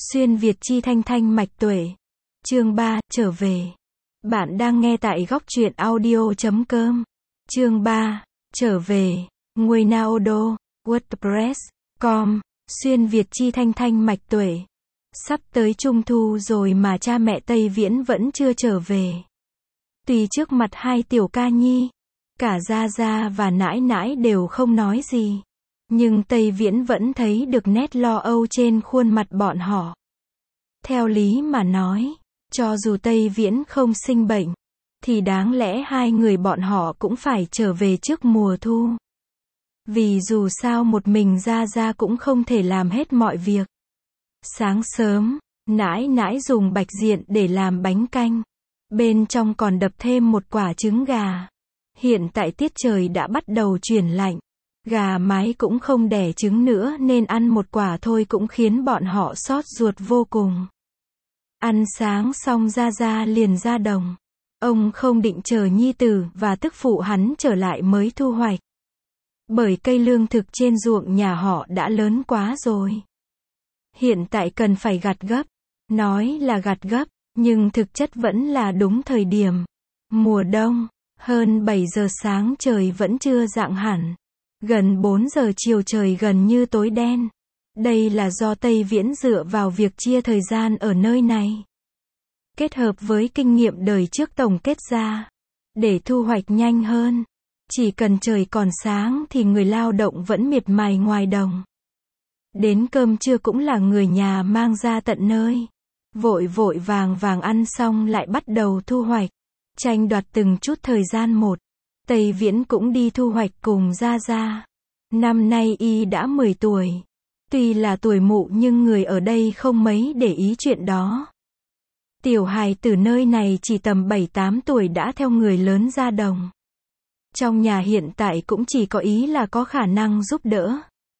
Xuyên Việt chi thanh thanh mạch tuệ. Chương 3, trở về. Bạn đang nghe tại góc truyện audio.com. Chương 3, trở về. Nguồn Naodo, WordPress.com. Xuyên Việt chi thanh thanh mạch tuệ. Sắp tới Trung thu rồi mà cha mẹ Tây Viễn vẫn chưa trở về. Tuy trước mặt hai tiểu ca nhi, cả Gia Gia và Nãi Nãi đều không nói gì, nhưng Tây Viễn vẫn thấy được nét lo âu trên khuôn mặt bọn họ. Theo lý mà nói, cho dù Tây Viễn không sinh bệnh, thì đáng lẽ hai người bọn họ cũng phải trở về trước mùa thu. Vì dù sao một mình Gia Gia cũng không thể làm hết mọi việc. Sáng sớm, Nãi Nãi dùng bạch diện để làm bánh canh. Bên trong còn đập thêm một quả trứng gà. Hiện tại tiết trời đã bắt đầu chuyển lạnh. Gà mái cũng không đẻ trứng nữa nên ăn một quả thôi cũng khiến bọn họ xót ruột vô cùng. Ăn sáng xong Gia Gia liền ra đồng. Ông không định chờ nhi tử và tức phụ hắn trở lại mới thu hoạch. Bởi cây lương thực trên ruộng nhà họ đã lớn quá rồi. Hiện tại cần phải gặt gấp. Nói là gặt gấp, nhưng thực chất vẫn là đúng thời điểm. Mùa đông, hơn 7 giờ sáng trời vẫn chưa rạng hẳn. Gần 4 giờ chiều trời gần như tối đen. Đây là do Tây Viễn dựa vào việc chia thời gian ở nơi này. Kết hợp với kinh nghiệm đời trước tổng kết ra. Để thu hoạch nhanh hơn. Chỉ cần trời còn sáng thì người lao động vẫn miệt mài ngoài đồng. Đến cơm trưa cũng là người nhà mang ra tận nơi. Vội vội vàng vàng ăn xong lại bắt đầu thu hoạch. Tranh đoạt từng chút thời gian một. Tây Viễn cũng đi thu hoạch cùng Gia Gia. Năm nay y đã 10 tuổi. Tuy là tuổi mụ nhưng người ở đây không mấy để ý chuyện đó. Tiểu hài từ nơi này chỉ tầm 7-8 tuổi đã theo người lớn ra đồng. Trong nhà hiện tại cũng chỉ có ý là có khả năng giúp đỡ.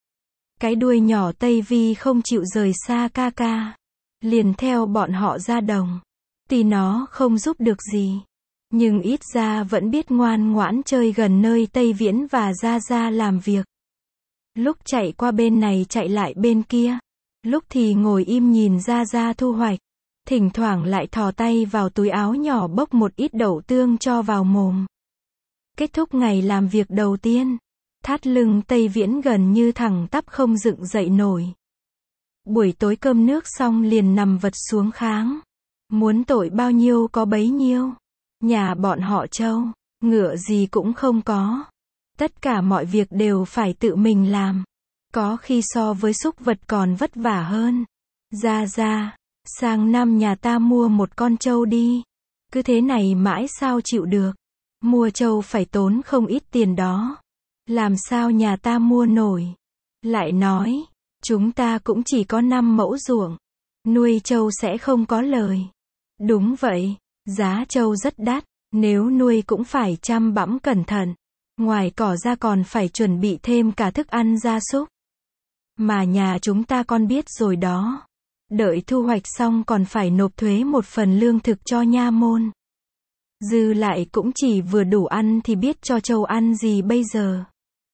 Cái đuôi nhỏ Tây Vi không chịu rời xa ca ca. Liền theo bọn họ ra đồng. Tuy nó không giúp được gì, nhưng ít ra vẫn biết ngoan ngoãn chơi gần nơi Tây Viễn và Gia Gia làm việc. Lúc chạy qua bên này chạy lại bên kia. Lúc thì ngồi im nhìn Gia Gia thu hoạch. Thỉnh thoảng lại thò tay vào túi áo nhỏ bốc một ít đậu tương cho vào mồm. Kết thúc ngày làm việc đầu tiên. Thắt lưng Tây Viễn gần như thẳng tắp không dựng dậy nổi. Buổi tối cơm nước xong liền nằm vật xuống kháng. Muốn tội bao nhiêu có bấy nhiêu. Nhà bọn họ trâu, ngựa gì cũng không có. Tất cả mọi việc đều phải tự mình làm. Có khi so với súc vật còn vất vả hơn. Gia Gia, sang năm nhà ta mua một con trâu đi. Cứ thế này mãi sao chịu được. Mua trâu phải tốn không ít tiền đó. Làm sao nhà ta mua nổi. Lại nói, chúng ta cũng chỉ có 5 mẫu ruộng. Nuôi trâu sẽ không có lời. Đúng vậy, giá trâu rất đắt. Nếu nuôi cũng phải chăm bẵm cẩn thận. Ngoài cỏ ra còn phải chuẩn bị thêm cả thức ăn gia súc. Mà nhà chúng ta con biết rồi đó. Đợi thu hoạch xong còn phải nộp thuế một phần lương thực cho nha môn. Dư lại cũng chỉ vừa đủ ăn thì biết cho trâu ăn gì bây giờ.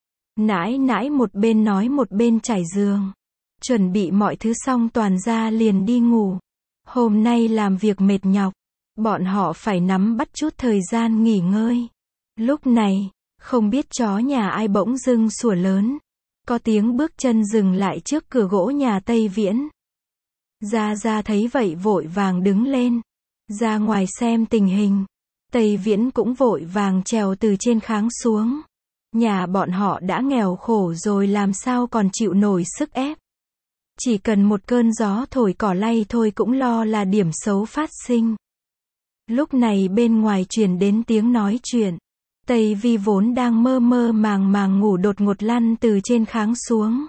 Nãi Nãi một bên nói một bên trải giường. Chuẩn bị mọi thứ xong toàn ra liền đi ngủ. Hôm nay làm việc mệt nhọc. Bọn họ phải nắm bắt chút thời gian nghỉ ngơi. Lúc này, không biết chó nhà ai bỗng dưng sủa lớn. Có tiếng bước chân dừng lại trước cửa gỗ nhà Tây Viễn. Gia Gia thấy vậy vội vàng đứng lên. Ra ngoài xem tình hình. Tây Viễn cũng vội vàng trèo từ trên kháng xuống. Nhà bọn họ đã nghèo khổ rồi làm sao còn chịu nổi sức ép. Chỉ cần một cơn gió thổi cỏ lay thôi cũng lo là điểm xấu phát sinh. Lúc này bên ngoài truyền đến tiếng nói chuyện. Tây Vi vốn đang mơ mơ màng màng ngủ đột ngột lăn từ trên kháng xuống.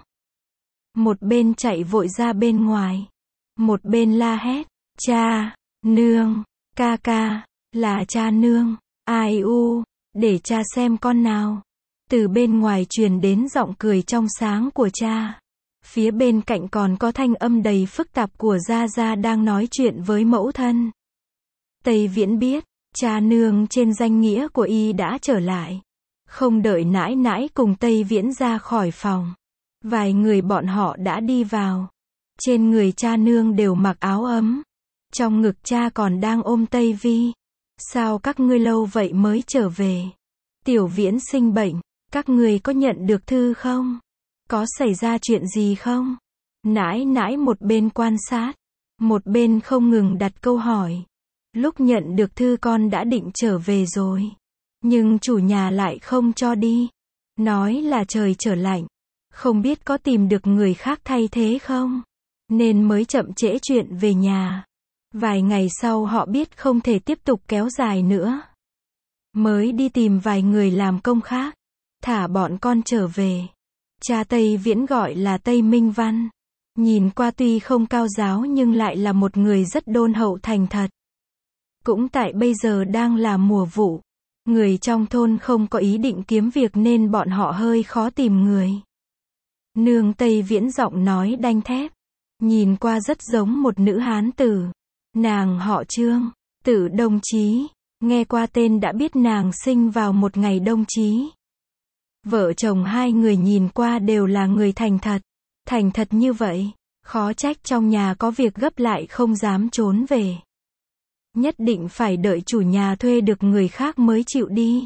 Một bên chạy vội ra bên ngoài. Một bên la hét. Cha, nương, ca ca, là cha nương, ai u, để cha xem con nào. Từ bên ngoài truyền đến giọng cười trong sáng của cha. Phía bên cạnh còn có thanh âm đầy phức tạp của Gia Gia đang nói chuyện với mẫu thân. Tây Viễn biết, cha nương trên danh nghĩa của y đã trở lại. Không đợi Nãi Nãi cùng Tây Viễn ra khỏi phòng. Vài người bọn họ đã đi vào. Trên người cha nương đều mặc áo ấm. Trong ngực cha còn đang ôm Tây Vi. Sao các ngươi lâu vậy mới trở về? Tiểu Viễn sinh bệnh, các ngươi có nhận được thư không? Có xảy ra chuyện gì không? Nãi nãi một bên quan sát, một bên không ngừng đặt câu hỏi. Lúc nhận được thư con đã định trở về rồi. Nhưng chủ nhà lại không cho đi. Nói là trời trở lạnh. Không biết có tìm được người khác thay thế không? Nên mới chậm trễ chuyện về nhà. Vài ngày sau họ biết không thể tiếp tục kéo dài nữa. Mới đi tìm vài người làm công khác. Thả bọn con trở về. Cha Tây Viễn gọi là Tây Minh Văn. Nhìn qua tuy không cao giáo nhưng lại là một người rất đôn hậu thành thật. Cũng tại bây giờ đang là mùa vụ. Người trong thôn không có ý định kiếm việc nên bọn họ hơi khó tìm người. Nương Tây Viễn giọng nói đanh thép. Nhìn qua rất giống một nữ hán tử. Nàng họ Trương, Tử Đông Chí. Nghe qua tên đã biết nàng sinh vào một ngày Đông Chí. Vợ chồng hai người nhìn qua đều là người thành thật. Thành thật như vậy, khó trách trong nhà có việc gấp lại không dám trốn về. Nhất định phải đợi chủ nhà thuê được người khác mới chịu đi.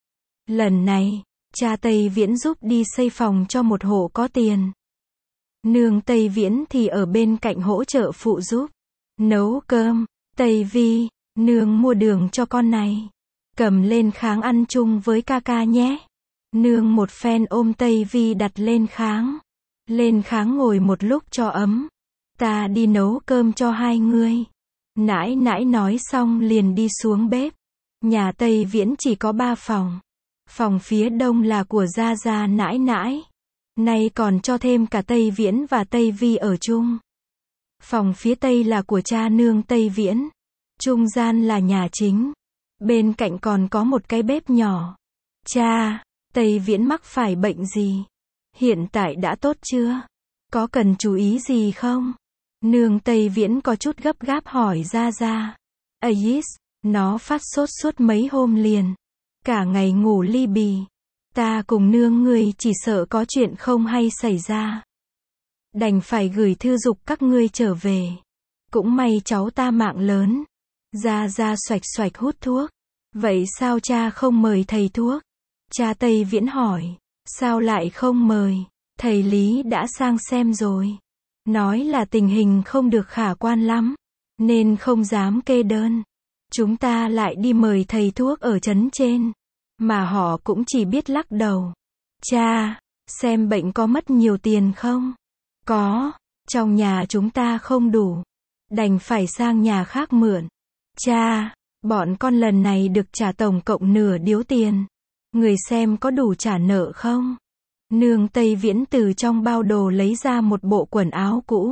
Lần này, cha Tây Viễn giúp đi xây phòng cho một hộ có tiền. Nương Tây Viễn thì ở bên cạnh hỗ trợ phụ giúp. Nấu cơm, Tây Vi, nương mua đường cho con này. Cầm lên kháng ăn chung với ca ca nhé. Nương một phen ôm Tây Vi đặt lên kháng. Lên kháng ngồi một lúc cho ấm. Ta đi nấu cơm cho hai ngươi. Nãi nãi nói xong liền đi xuống bếp. Nhà Tây Viễn chỉ có 3 phòng. Phòng phía đông là của Gia Gia nãi nãi. Nay còn cho thêm cả Tây Viễn và Tây Vi ở chung. Phòng phía tây là của cha nương Tây Viễn. Trung gian là nhà chính. Bên cạnh còn có một cái bếp nhỏ. Cha, Tây Viễn mắc phải bệnh gì? Hiện tại đã tốt chưa? Có cần chú ý gì không? Nương Tây Viễn có chút gấp gáp hỏi Gia Gia. Ais, nó phát sốt suốt mấy hôm liền. Cả ngày ngủ li bì. Ta cùng nương ngươi chỉ sợ có chuyện không hay xảy ra. Đành phải gửi thư giục các ngươi trở về. Cũng may cháu ta mạng lớn. Gia Gia xoạch xoạch hút thuốc. Vậy sao cha không mời thầy thuốc? Cha Tây Viễn hỏi. Sao lại không mời? Thầy Lý đã sang xem rồi. Nói là tình hình không được khả quan lắm. Nên không dám kê đơn. Chúng ta lại đi mời thầy thuốc ở trấn trên. Mà họ cũng chỉ biết lắc đầu. Cha, xem bệnh có mất nhiều tiền không? Có, trong nhà chúng ta không đủ. Đành phải sang nhà khác mượn. Cha, bọn con lần này được trả tổng cộng nửa điếu tiền. Người xem có đủ trả nợ không? Nương Tây Viễn từ trong bao đồ lấy ra một bộ quần áo cũ.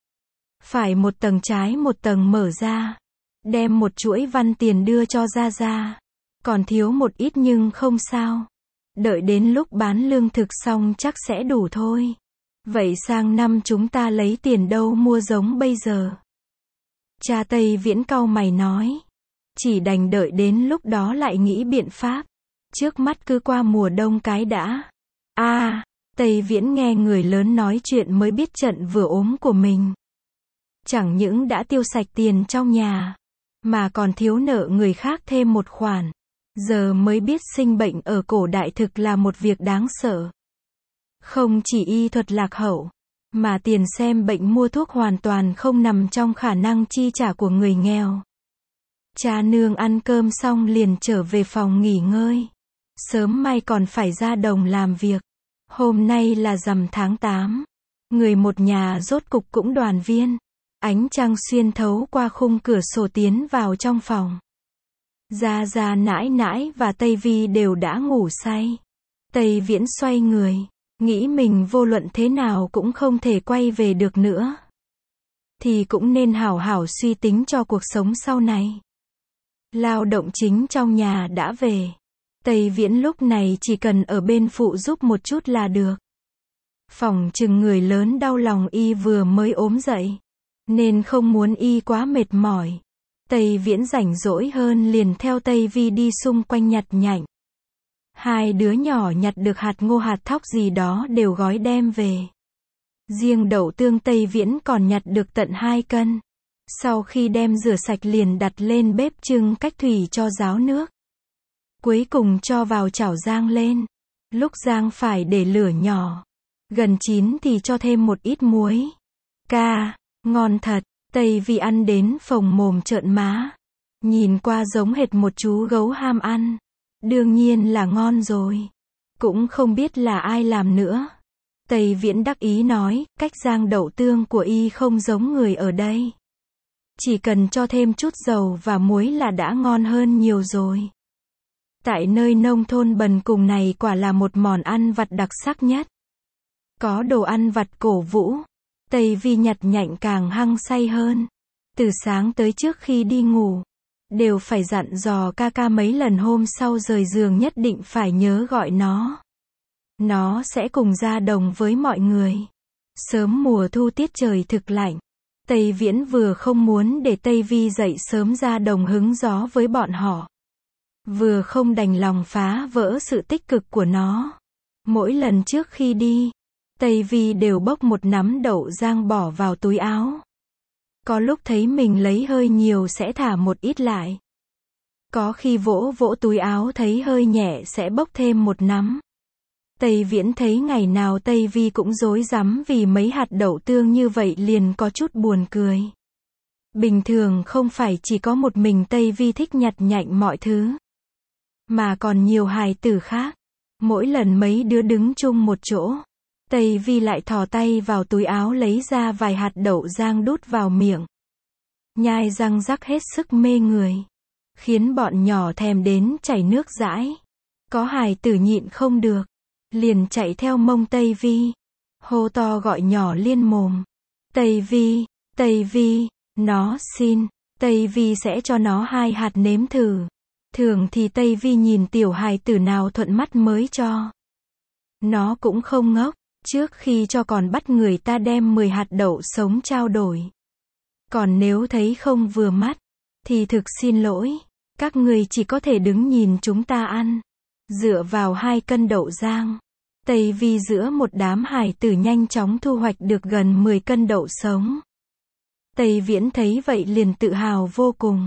Phải một tầng trái một tầng mở ra. Đem một chuỗi văn tiền đưa cho Gia Gia. Còn thiếu một ít nhưng không sao. Đợi đến lúc bán lương thực xong chắc sẽ đủ thôi. Vậy sang năm chúng ta lấy tiền đâu mua giống bây giờ? Cha Tây Viễn cau mày nói. Chỉ đành đợi đến lúc đó lại nghĩ biện pháp. Trước mắt cứ qua mùa đông cái đã. Tây Viễn nghe người lớn nói chuyện mới biết trận vừa ốm của mình. Chẳng những đã tiêu sạch tiền trong nhà, mà còn thiếu nợ người khác thêm một khoản. Giờ mới biết sinh bệnh ở cổ đại thực là một việc đáng sợ. Không chỉ y thuật lạc hậu, mà tiền xem bệnh mua thuốc hoàn toàn không nằm trong khả năng chi trả của người nghèo. Cha nương ăn cơm xong liền trở về phòng nghỉ ngơi. Sớm mai còn phải ra đồng làm việc. Hôm nay là rằm tháng 8. Người một nhà rốt cục cũng đoàn viên. Ánh trăng xuyên thấu qua khung cửa sổ tiến vào trong phòng. Gia Gia nãi nãi và Tây Vi đều đã ngủ say. Tây Viễn xoay người, nghĩ mình vô luận thế nào cũng không thể quay về được nữa. Thì cũng nên hảo hảo suy tính cho cuộc sống sau này. Lao động chính trong nhà đã về. Tây Viễn lúc này chỉ cần ở bên phụ giúp một chút là được. Phỏng chừng người lớn đau lòng y vừa mới ốm dậy. Nên không muốn y quá mệt mỏi. Tây Viễn rảnh rỗi hơn liền theo Tây Vi đi xung quanh nhặt nhạnh. Hai đứa nhỏ nhặt được hạt ngô hạt thóc gì đó đều gói đem về. Riêng đậu tương Tây Viễn còn nhặt được tận 2 cân. Sau khi đem rửa sạch liền đặt lên bếp trưng cách thủy cho ráo nước. Cuối cùng cho vào chảo rang lên. Lúc rang phải để lửa nhỏ. Gần chín thì cho thêm một ít muối. Ngon thật. Tây Vi ăn đến phồng mồm trợn má. Nhìn qua giống hệt một chú gấu ham ăn. Đương nhiên là ngon rồi. Cũng không biết là ai làm nữa. Tây Viễn đắc ý nói, cách rang đậu tương của y không giống người ở đây. Chỉ cần cho thêm chút dầu và muối là đã ngon hơn nhiều rồi. Tại nơi nông thôn bần cùng này quả là một món ăn vặt đặc sắc nhất. Có đồ ăn vặt cổ vũ. Tây Vi nhặt nhạnh càng hăng say hơn. Từ sáng tới trước khi đi ngủ. Đều phải dặn dò ca mấy lần hôm sau rời giường nhất định phải nhớ gọi nó. Nó sẽ cùng ra đồng với mọi người. Sớm mùa thu tiết trời thực lạnh. Tây Viễn vừa không muốn để Tây Vi dậy sớm ra đồng hứng gió với bọn họ. Vừa không đành lòng phá vỡ sự tích cực của nó. Mỗi lần trước khi đi, Tây Vi đều bốc một nắm đậu rang bỏ vào túi áo. Có lúc thấy mình lấy hơi nhiều sẽ thả một ít lại. Có khi vỗ vỗ túi áo thấy hơi nhẹ sẽ bốc thêm một nắm. Tây Viễn thấy ngày nào Tây Vi cũng rối rắm vì mấy hạt đậu tương như vậy liền có chút buồn cười. Bình thường không phải chỉ có một mình Tây Vi thích nhặt nhạnh mọi thứ. Mà còn nhiều hài tử khác. Mỗi lần mấy đứa đứng chung một chỗ. Tây Vi lại thò tay vào túi áo lấy ra vài hạt đậu rang đút vào miệng. Nhai răng rắc hết sức mê người. Khiến bọn nhỏ thèm đến chảy nước dãi. Có hài tử nhịn không được. Liền chạy theo mông Tây Vi. Hô to gọi nhỏ liên mồm. Tây Vi, nó xin. Tây Vi sẽ cho nó 2 hạt nếm thử. Thường thì Tây Vi nhìn tiểu hài tử nào thuận mắt mới cho. Nó cũng không ngốc. Trước khi cho còn bắt người ta đem 10 hạt đậu sống trao đổi. Còn nếu thấy không vừa mắt, thì thực xin lỗi. Các người chỉ có thể đứng nhìn chúng ta ăn. Dựa vào 2 cân đậu rang. Tây Vi giữa một đám hài tử nhanh chóng thu hoạch được gần 10 cân đậu sống. Tây Viễn thấy vậy liền tự hào vô cùng.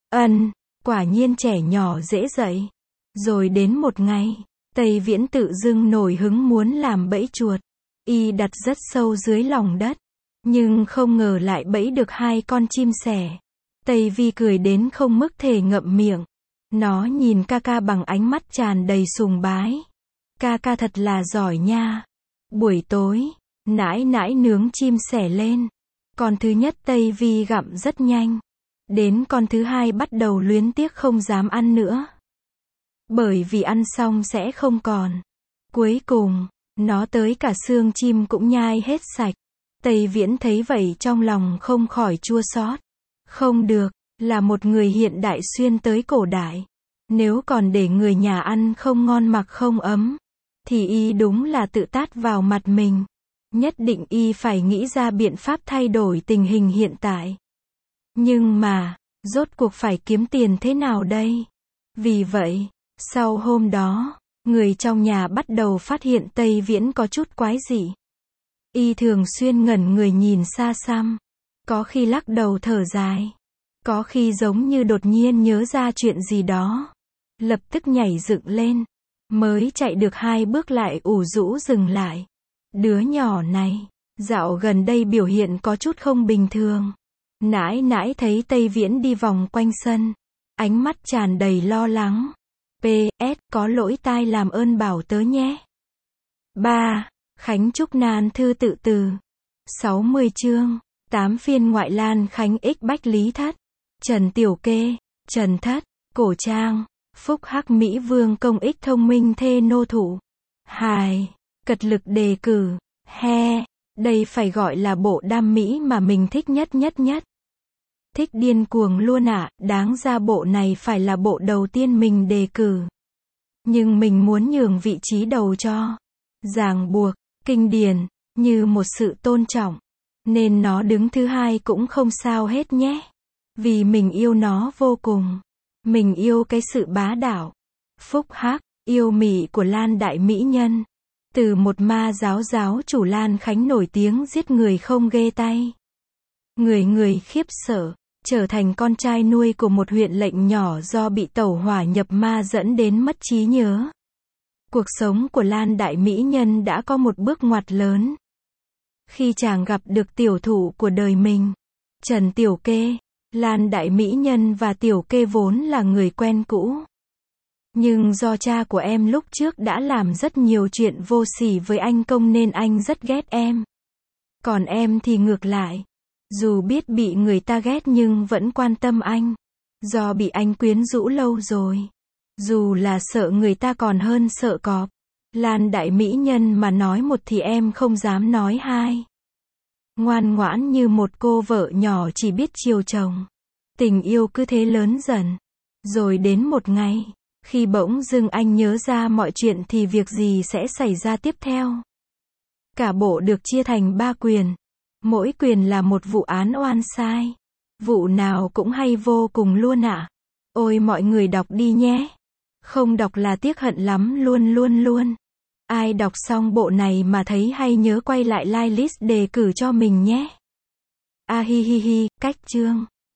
Quả nhiên trẻ nhỏ dễ dạy. Rồi đến một ngày, Tây Viễn tự dưng nổi hứng muốn làm bẫy chuột. Y đặt rất sâu dưới lòng đất. Nhưng không ngờ lại bẫy được 2 con chim sẻ. Tây Vi cười đến không mức thể ngậm miệng. Nó nhìn ca bằng ánh mắt tràn đầy sùng bái. Ca thật là giỏi nha. Buổi tối, nãi nướng chim sẻ lên. Con thứ nhất Tây Vi gặm rất nhanh. Đến con thứ hai bắt đầu luyến tiếc không dám ăn nữa. Bởi vì ăn xong sẽ không còn. Cuối cùng, nó tới cả xương chim cũng nhai hết sạch. Tây Viễn thấy vậy trong lòng không khỏi chua xót. Không được, là một người hiện đại xuyên tới cổ đại. Nếu còn để người nhà ăn không ngon mặc không ấm, thì y đúng là tự tát vào mặt mình. Nhất định y phải nghĩ ra biện pháp thay đổi tình hình hiện tại. Nhưng mà, rốt cuộc phải kiếm tiền thế nào đây? Vì vậy, sau hôm đó, người trong nhà bắt đầu phát hiện Tây Viễn có chút quái dị. Y thường xuyên ngẩn người nhìn xa xăm. Có khi lắc đầu thở dài. Có khi giống như đột nhiên nhớ ra chuyện gì đó. Lập tức nhảy dựng lên. Mới chạy được 2 bước lại ủ rũ dừng lại. Đứa nhỏ này, dạo gần đây biểu hiện có chút không bình thường. Nãi thấy Tây Viễn đi vòng quanh sân. Ánh mắt tràn đầy lo lắng. PS, có lỗi tai làm ơn bảo tớ nhé. 3. Khánh Trúc Nan thư tự từ. 60 chương. 8 phiên ngoại Lan Khánh ích Bách Lý Thất. Trần Tiểu Kê. Trần Thất. Cổ Trang. Phúc Hắc Mỹ Vương công ích thông minh thê nô thủ. Hài. Cật lực đề cử. He. Đây phải gọi là bộ đam mỹ mà mình thích nhất. Thích điên cuồng luôn ạ, đáng ra bộ này phải là bộ đầu tiên mình đề cử. Nhưng mình muốn nhường vị trí đầu cho. Ràng buộc, kinh điển, như một sự tôn trọng. Nên nó đứng thứ 2 cũng không sao hết nhé. Vì mình yêu nó vô cùng. Mình yêu cái sự bá đạo. Phúc hắc, yêu mị của Lan đại mỹ nhân. Từ một ma giáo chủ Lan Khánh nổi tiếng giết người không ghê tay. Người người khiếp sợ, trở thành con trai nuôi của một huyện lệnh nhỏ do bị tẩu hỏa nhập ma dẫn đến mất trí nhớ. Cuộc sống của Lan đại mỹ nhân đã có một bước ngoặt lớn. Khi chàng gặp được tiểu thủ của đời mình, Trần Tiểu Kê, Lan đại mỹ nhân và Tiểu Kê vốn là người quen cũ. Nhưng do cha của em lúc trước đã làm rất nhiều chuyện vô sỉ với anh Công nên anh rất ghét em. Còn em thì ngược lại. Dù biết bị người ta ghét nhưng vẫn quan tâm anh. Do bị anh quyến rũ lâu rồi. Dù là sợ người ta còn hơn sợ cọp. Lan đại mỹ nhân mà nói một thì em không dám nói hai. Ngoan ngoãn như một cô vợ nhỏ chỉ biết chiều chồng. Tình yêu cứ thế lớn dần. Rồi đến một ngày, khi bỗng dưng anh nhớ ra mọi chuyện thì việc gì sẽ xảy ra tiếp theo. Cả bộ được chia thành 3 quyền. Mỗi quyền là một vụ án oan sai. Vụ nào cũng hay vô cùng luôn ạ. Ôi mọi người đọc đi nhé. Không đọc là tiếc hận lắm luôn. Ai đọc xong bộ này mà thấy hay nhớ quay lại like list đề cử cho mình nhé. A hi hi hi, cách chương.